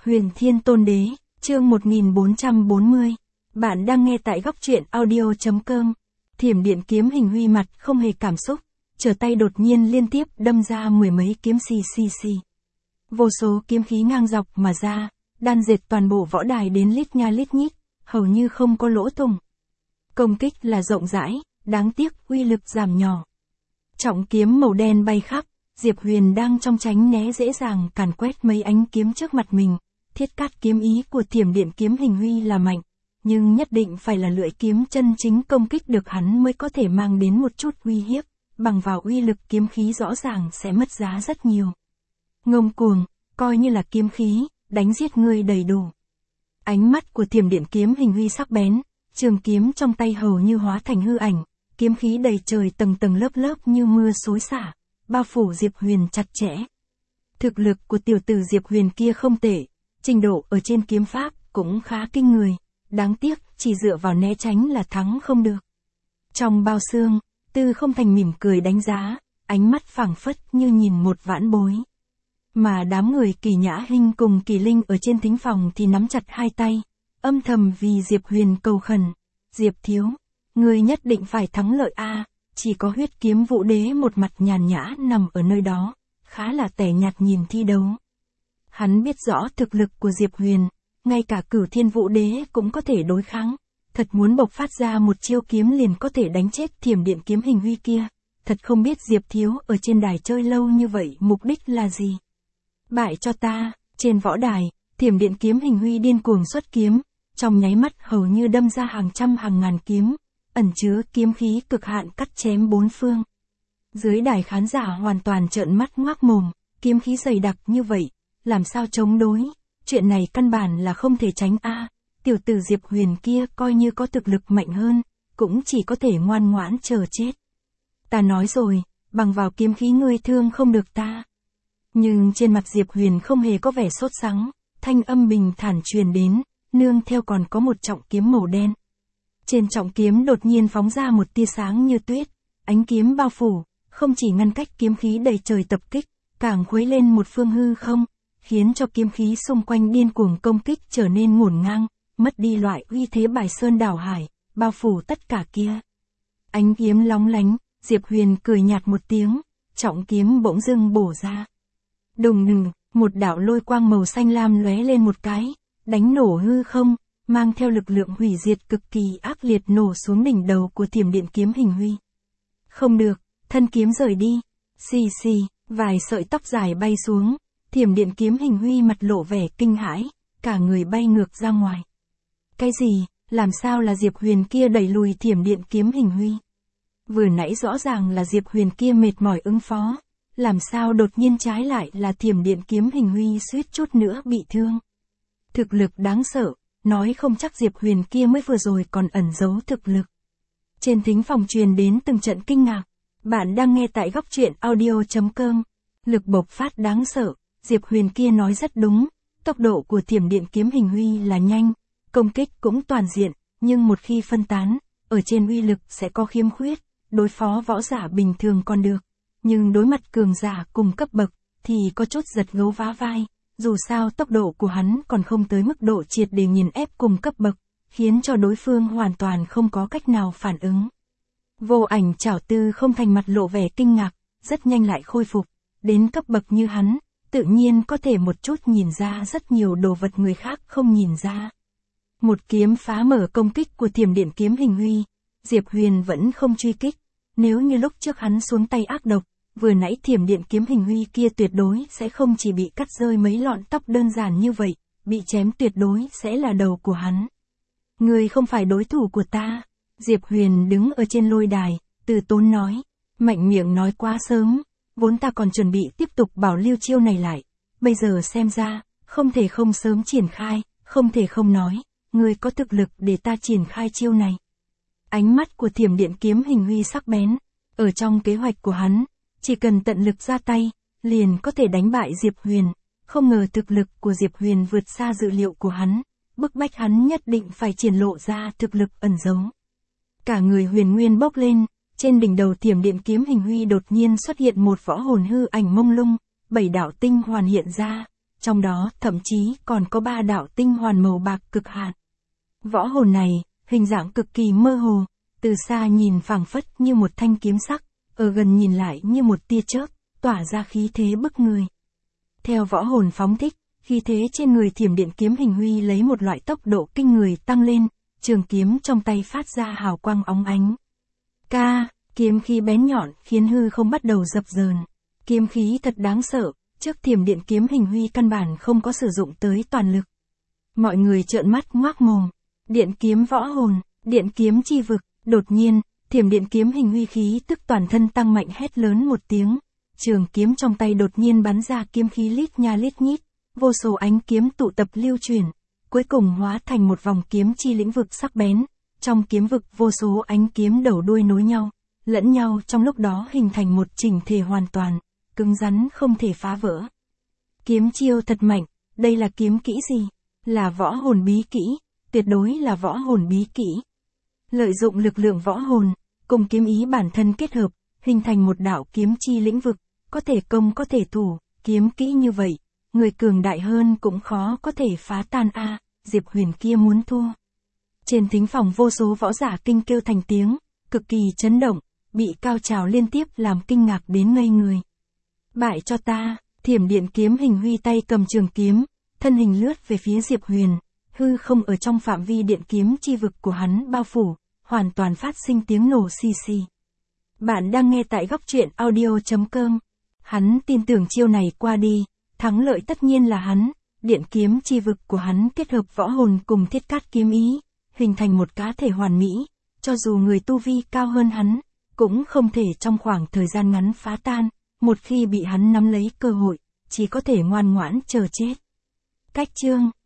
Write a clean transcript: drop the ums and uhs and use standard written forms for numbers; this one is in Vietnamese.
Huyền Thiên Tôn Đế, chương 1440. Bạn đang nghe tại góc truyện audio.com. Thiểm điện kiếm hình huy mặt không hề cảm xúc, trở tay đột nhiên liên tiếp đâm ra mười mấy kiếm xì. Vô số kiếm khí ngang dọc mà ra, đan dệt toàn bộ võ đài đến lít nha lít nhít, hầu như không có lỗ thủng. Công kích là rộng rãi, đáng tiếc uy lực giảm nhỏ. Trọng kiếm màu đen bay khắp, Diệp Huyền đang trong tránh né dễ dàng càn quét mấy ánh kiếm trước mặt mình. Thiết cát kiếm ý của thiểm điện kiếm hình huy là mạnh, nhưng nhất định phải là lưỡi kiếm chân chính công kích được hắn mới có thể mang đến một chút uy hiếp, bằng vào uy lực kiếm khí rõ ràng sẽ mất giá rất nhiều. Ngông cuồng, coi như là kiếm khí, đánh giết ngươi đầy đủ. Ánh mắt của thiểm điện kiếm hình huy sắc bén, trường kiếm trong tay hầu như hóa thành hư ảnh, kiếm khí đầy trời tầng tầng lớp lớp như mưa xối xả, bao phủ Diệp Huyền chặt chẽ. Thực lực của tiểu tử Diệp Huyền kia không tệ, trình độ ở trên kiếm pháp cũng khá kinh người, đáng tiếc chỉ dựa vào né tránh là thắng không được. Trong bao xương, Tư Không Thành mỉm cười đánh giá, ánh mắt phảng phất như nhìn một vãn bối. Mà đám người Kỳ Nhã Hinh cùng Kỳ Linh ở trên thính phòng thì nắm chặt hai tay, âm thầm vì Diệp Huyền cầu khẩn. Diệp thiếu, ngươi nhất định phải thắng lợi a. Chỉ có Huyết Kiếm Vũ Đế một mặt nhàn nhã nằm ở nơi đó, khá là tẻ nhạt nhìn thi đấu. Hắn biết rõ thực lực của Diệp Huyền, ngay cả Cửu Thiên Vũ Đế cũng có thể đối kháng, thật muốn bộc phát ra một chiêu kiếm liền có thể đánh chết thiểm điện kiếm hình huy kia, thật không biết Diệp thiếu ở trên đài chơi lâu như vậy mục đích là gì. Bại cho ta. Trên võ đài, thiểm điện kiếm hình huy điên cuồng xuất kiếm, trong nháy mắt hầu như đâm ra hàng trăm hàng ngàn kiếm, ẩn chứa kiếm khí cực hạn cắt chém bốn phương. Dưới đài khán giả hoàn toàn trợn mắt ngoác mồm, kiếm khí dày đặc như vậy, làm sao chống đối, chuyện này căn bản là không thể tránh a. Tiểu tử Diệp Huyền kia coi như có thực lực mạnh hơn, cũng chỉ có thể ngoan ngoãn chờ chết. Ta nói rồi, bằng vào kiếm khí ngươi thương không được ta. Nhưng trên mặt Diệp Huyền không hề có vẻ sốt sắng, thanh âm bình thản truyền đến, nương theo còn có một trọng kiếm màu đen. Trên trọng kiếm đột nhiên phóng ra một tia sáng như tuyết, ánh kiếm bao phủ, không chỉ ngăn cách kiếm khí đầy trời tập kích, càng khuấy lên một phương hư không, khiến cho kiếm khí xung quanh điên cuồng công kích trở nên ngổn ngang, mất đi loại uy thế bài sơn đảo hải, bao phủ tất cả kia. Ánh kiếm lóng lánh, Diệp Huyền cười nhạt một tiếng, trọng kiếm bỗng dưng bổ ra. Đùng đùng, một đạo lôi quang màu xanh lam lóe lên một cái, đánh nổ hư không, mang theo lực lượng hủy diệt cực kỳ ác liệt nổ xuống đỉnh đầu của thiểm điện kiếm hình huy. Không được, thân kiếm rời đi. Xì, vài sợi tóc dài bay xuống, thiểm điện kiếm hình huy mặt lộ vẻ kinh hãi, cả người bay ngược ra ngoài. Cái gì, làm sao là Diệp Huyền kia đẩy lùi thiểm điện kiếm hình huy? Vừa nãy rõ ràng là Diệp Huyền kia mệt mỏi ứng phó, làm sao đột nhiên trái lại là thiểm điện kiếm hình huy suýt chút nữa bị thương. Thực lực đáng sợ, nói không chắc Diệp Huyền kia mới vừa rồi còn ẩn giấu thực lực. Trên thính phòng truyền đến từng trận kinh ngạc. Bạn đang nghe tại góc truyện audio.com. Lực bộc phát đáng sợ, Diệp Huyền kia nói rất đúng, tốc độ của thiểm điện kiếm hình huy là nhanh, công kích cũng toàn diện, nhưng một khi phân tán, ở trên uy lực sẽ có khiếm khuyết, đối phó võ giả bình thường còn được, nhưng đối mặt cường giả cùng cấp bậc, thì có chút giật gấu vá vai, dù sao tốc độ của hắn còn không tới mức độ triệt để nghiền ép cùng cấp bậc, khiến cho đối phương hoàn toàn không có cách nào phản ứng. Vô Ảnh Chảo Tư Không Thành mặt lộ vẻ kinh ngạc, rất nhanh lại khôi phục, đến cấp bậc như hắn, tự nhiên có thể một chút nhìn ra rất nhiều đồ vật người khác không nhìn ra. Một kiếm phá mở công kích của thiểm điện kiếm hình huy, Diệp Huyền vẫn không truy kích, nếu như lúc trước hắn xuống tay ác độc, vừa nãy thiểm điện kiếm hình huy kia tuyệt đối sẽ không chỉ bị cắt rơi mấy lọn tóc đơn giản như vậy, bị chém tuyệt đối sẽ là đầu của hắn. Ngươi không phải đối thủ của ta. Diệp Huyền đứng ở trên lôi đài, từ tốn nói, mạnh miệng nói quá sớm, vốn ta còn chuẩn bị tiếp tục bảo lưu chiêu này lại, bây giờ xem ra, không thể không sớm triển khai, không thể không nói, ngươi có thực lực để ta triển khai chiêu này. Ánh mắt của thiểm điện kiếm hình huy sắc bén, ở trong kế hoạch của hắn, chỉ cần tận lực ra tay, liền có thể đánh bại Diệp Huyền, không ngờ thực lực của Diệp Huyền vượt xa dự liệu của hắn, bức bách hắn nhất định phải triển lộ ra thực lực ẩn giấu. Cả người huyền nguyên bốc lên, trên đỉnh đầu thiểm điện kiếm hình huy đột nhiên xuất hiện một võ hồn hư ảnh mông lung, 7 đạo tinh hoàn hiện ra, trong đó thậm chí còn có 3 đạo tinh hoàn màu bạc cực hạn. Võ hồn này, hình dạng cực kỳ mơ hồ, từ xa nhìn phảng phất như một thanh kiếm sắc, ở gần nhìn lại như một tia chớp, tỏa ra khí thế bức người. Theo võ hồn phóng thích, khí thế trên người Thiểm Điện Kiếm Hình Huy lấy một loại tốc độ kinh người tăng lên, trường kiếm trong tay phát ra hào quang óng ánh. Kiếm khí bén nhọn khiến hư không bắt đầu dập dờn. Kiếm khí thật đáng sợ, trước Thiểm Điện Kiếm Hình Huy căn bản không có sử dụng tới toàn lực. Mọi người trợn mắt ngoác mồm. Điện kiếm võ hồn, điện kiếm chi vực, đột nhiên, Thiểm Điện Kiếm Hình Huy khí tức toàn thân tăng mạnh hét lớn một tiếng. Trường kiếm trong tay đột nhiên bắn ra kiếm khí lít nha lít nhít, vô số ánh kiếm tụ tập lưu chuyển, cuối cùng hóa thành một vòng kiếm chi lĩnh vực sắc bén. Trong kiếm vực vô số ánh kiếm đầu đuôi nối nhau, lẫn nhau trong lúc đó hình thành một chỉnh thể hoàn toàn, cứng rắn không thể phá vỡ. Kiếm chiêu thật mạnh, đây là kiếm kỹ gì? Là võ hồn bí kỹ, tuyệt đối là võ hồn bí kỹ. Lợi dụng lực lượng võ hồn, cùng kiếm ý bản thân kết hợp, hình thành một đạo kiếm chi lĩnh vực, có thể công có thể thủ, kiếm kỹ như vậy, người cường đại hơn cũng khó có thể phá tan Diệp Huyền kia muốn thua. Trên thính phòng vô số võ giả kinh kêu thành tiếng, cực kỳ chấn động, bị cao trào liên tiếp làm kinh ngạc đến ngây người. Bại cho ta, Thiểm Điện Kiếm Hình Huy tay cầm trường kiếm, thân hình lướt về phía Diệp Huyền, hư không ở trong phạm vi điện kiếm chi vực của hắn bao phủ, hoàn toàn phát sinh tiếng nổ xì xì. Bạn đang nghe tại góc truyện audio.com. Hắn tin tưởng chiêu này qua đi, thắng lợi tất nhiên là hắn, điện kiếm chi vực của hắn kết hợp võ hồn cùng thiết cát kiếm ý, hình thành một cá thể hoàn mỹ, cho dù người tu vi cao hơn hắn, cũng không thể trong khoảng thời gian ngắn phá tan, một khi bị hắn nắm lấy cơ hội, chỉ có thể ngoan ngoãn chờ chết. Cách chương